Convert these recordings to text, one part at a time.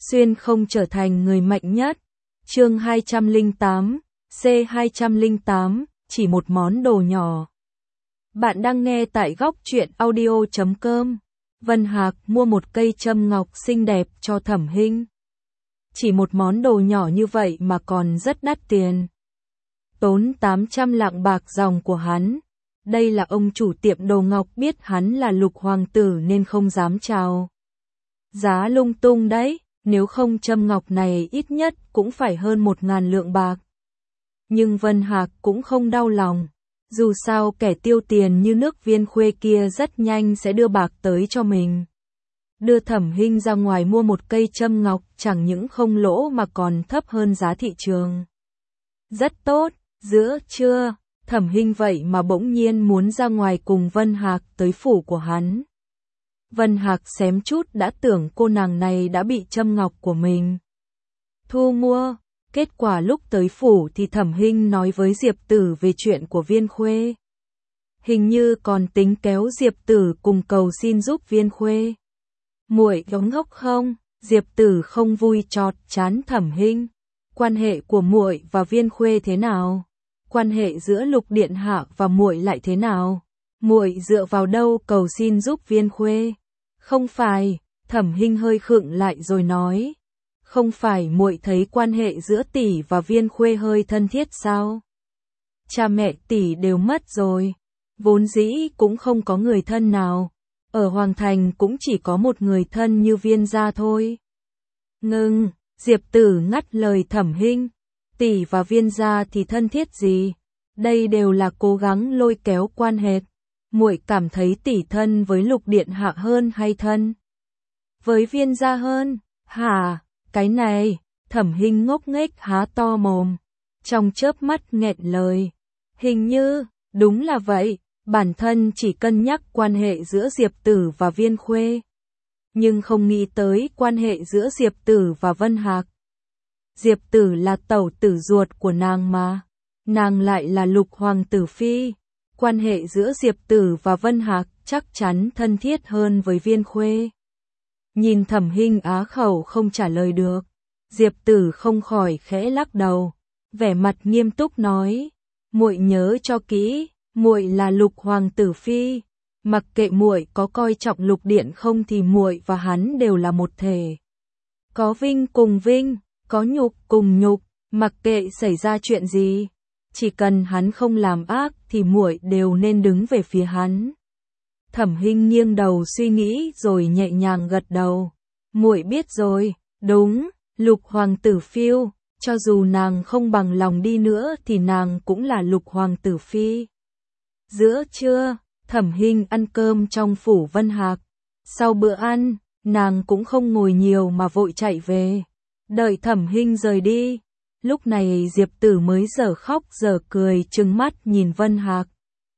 xuyên không trở thành người mạnh nhất. Chương 208, C208, chỉ một món đồ nhỏ. Bạn đang nghe tại góc truyện audio.com. Vân Hạc mua một cây châm ngọc xinh đẹp cho Thẩm Hinh. Chỉ một món đồ nhỏ như vậy mà còn rất đắt tiền. Tốn 800 lạng bạc dòng của hắn. Đây là ông chủ tiệm đồ ngọc biết hắn là Lục hoàng tử nên không dám chào giá lung tung đấy, nếu không châm ngọc này ít nhất cũng phải hơn 1.000 lượng bạc. Nhưng Vân Hạc cũng không đau lòng, dù sao kẻ tiêu tiền như nước Viên Khuê kia rất nhanh sẽ đưa bạc tới cho mình. Đưa Thẩm Hinh ra ngoài mua một cây châm ngọc chẳng những không lỗ mà còn thấp hơn giá thị trường. Rất tốt, giữa trưa, Thẩm Hinh vậy mà bỗng nhiên muốn ra ngoài cùng Vân Hạc tới phủ của hắn. Vân Hạc xém chút đã tưởng cô nàng này đã bị châm ngọc của mình thu mua. Kết quả lúc tới phủ thì Thẩm Hinh nói với Diệp Tử về chuyện của Viên Khuê. Hình như còn tính kéo Diệp Tử cùng cầu xin giúp Viên Khuê. Muội có ngốc không? Diệp Tử không vui chọt chán Thẩm Hinh. Quan hệ của muội và Viên Khuê thế nào? Quan hệ giữa Lục điện hạ và muội lại thế nào? Muội dựa vào đâu cầu xin giúp Viên Khuê? Không phải, Thẩm Hinh hơi khựng lại rồi nói. Không phải muội thấy quan hệ giữa tỷ và Viên Khuê hơi thân thiết sao? Cha mẹ tỷ đều mất rồi, vốn dĩ cũng không có người thân nào, ở Hoàng Thành cũng chỉ có một người thân như Viên gia thôi. Ngưng, Diệp Tử ngắt lời Thẩm Hinh, tỷ và Viên gia thì thân thiết gì? Đây đều là cố gắng lôi kéo quan hệ. Muội cảm thấy tỷ thân với Lục điện hạ hơn hay thân với Viên gia hơn? Hả? Cái này, Thẩm Hinh ngốc nghếch há to mồm, trong chớp mắt nghẹn lời. Hình như, đúng là vậy, bản thân chỉ cân nhắc quan hệ giữa Diệp Tử và Viên Khuê. Nhưng không nghĩ tới quan hệ giữa Diệp Tử và Vân Hạc. Diệp Tử là tẩu tử ruột của nàng mà, nàng lại là Lục hoàng tử phi. Quan hệ giữa Diệp Tử và Vân Hạc chắc chắn thân thiết hơn với Viên Khuê. Nhìn Thẩm Hinh á khẩu không trả lời được, Diệp Tử không khỏi khẽ lắc đầu, vẻ mặt nghiêm túc nói, muội nhớ cho kỹ, muội là Lục hoàng tử phi, mặc kệ muội có coi trọng Lục điện không thì muội và hắn đều là một thể. Có vinh cùng vinh, có nhục cùng nhục, mặc kệ xảy ra chuyện gì, chỉ cần hắn không làm ác thì muội đều nên đứng về phía hắn. Thẩm Hinh nghiêng đầu suy nghĩ rồi nhẹ nhàng gật đầu. Muội biết rồi, đúng, Lục hoàng tử phiêu, cho dù nàng không bằng lòng đi nữa thì nàng cũng là Lục hoàng tử phi. Giữa trưa, Thẩm Hinh ăn cơm trong phủ Vân Hạc. Sau bữa ăn, nàng cũng không ngồi nhiều mà vội chạy về. Đợi Thẩm Hinh rời đi, lúc này Diệp Tử mới dở khóc dở cười trừng mắt nhìn Vân Hạc.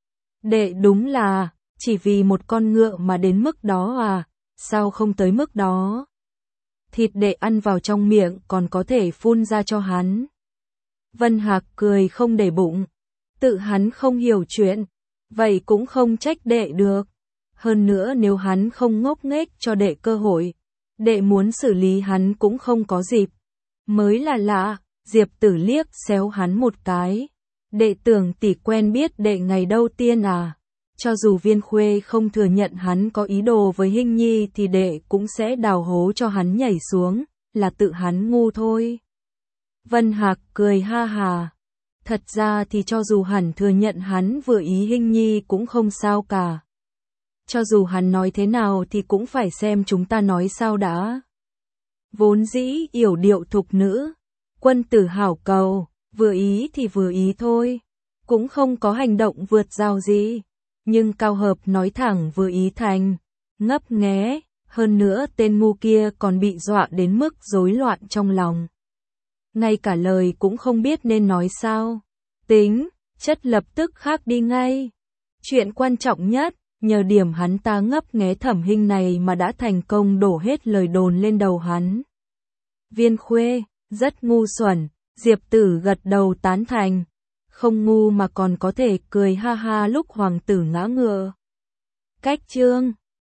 Đệ đúng là chỉ vì một con ngựa mà đến mức đó à, sao không tới mức đó? Thịt đệ ăn vào trong miệng còn có thể phun ra cho hắn. Vân Hạc cười không để bụng, tự hắn không hiểu chuyện, vậy cũng không trách đệ được. Hơn nữa nếu hắn không ngốc nghếch cho đệ cơ hội, đệ muốn xử lý hắn cũng không có dịp. Mới là lạ, Diệp Tử liếc xéo hắn một cái. Đệ tưởng tỷ quen biết đệ ngày đầu tiên à? Cho dù Viên Khuê không thừa nhận hắn có ý đồ với Hinh Nhi thì đệ cũng sẽ đào hố cho hắn nhảy xuống, là tự hắn ngu thôi. Vân Hạc cười ha hà. Thật ra thì cho dù hắn thừa nhận hắn vừa ý Hinh Nhi cũng không sao cả. Cho dù hắn nói thế nào thì cũng phải xem chúng ta nói sao đã. Vốn dĩ yểu điệu thục nữ, quân tử hảo cầu, vừa ý thì vừa ý thôi, cũng không có hành động vượt rào gì. Nhưng Cao Hợp nói thẳng vừa ý thành, ngấp nghé, hơn nữa tên ngu kia còn bị dọa đến mức rối loạn trong lòng. Ngay cả lời cũng không biết nên nói sao. Tính, chất lập tức khác đi ngay. Chuyện quan trọng nhất, nhờ điểm hắn ta ngấp nghé Thẩm Hinh này mà đã thành công đổ hết lời đồn lên đầu hắn. Viên Khuê, rất ngu xuẩn, Diệp Tử gật đầu tán thành. Không ngu mà còn có thể cười ha ha lúc hoàng tử ngã ngựa. Cách chương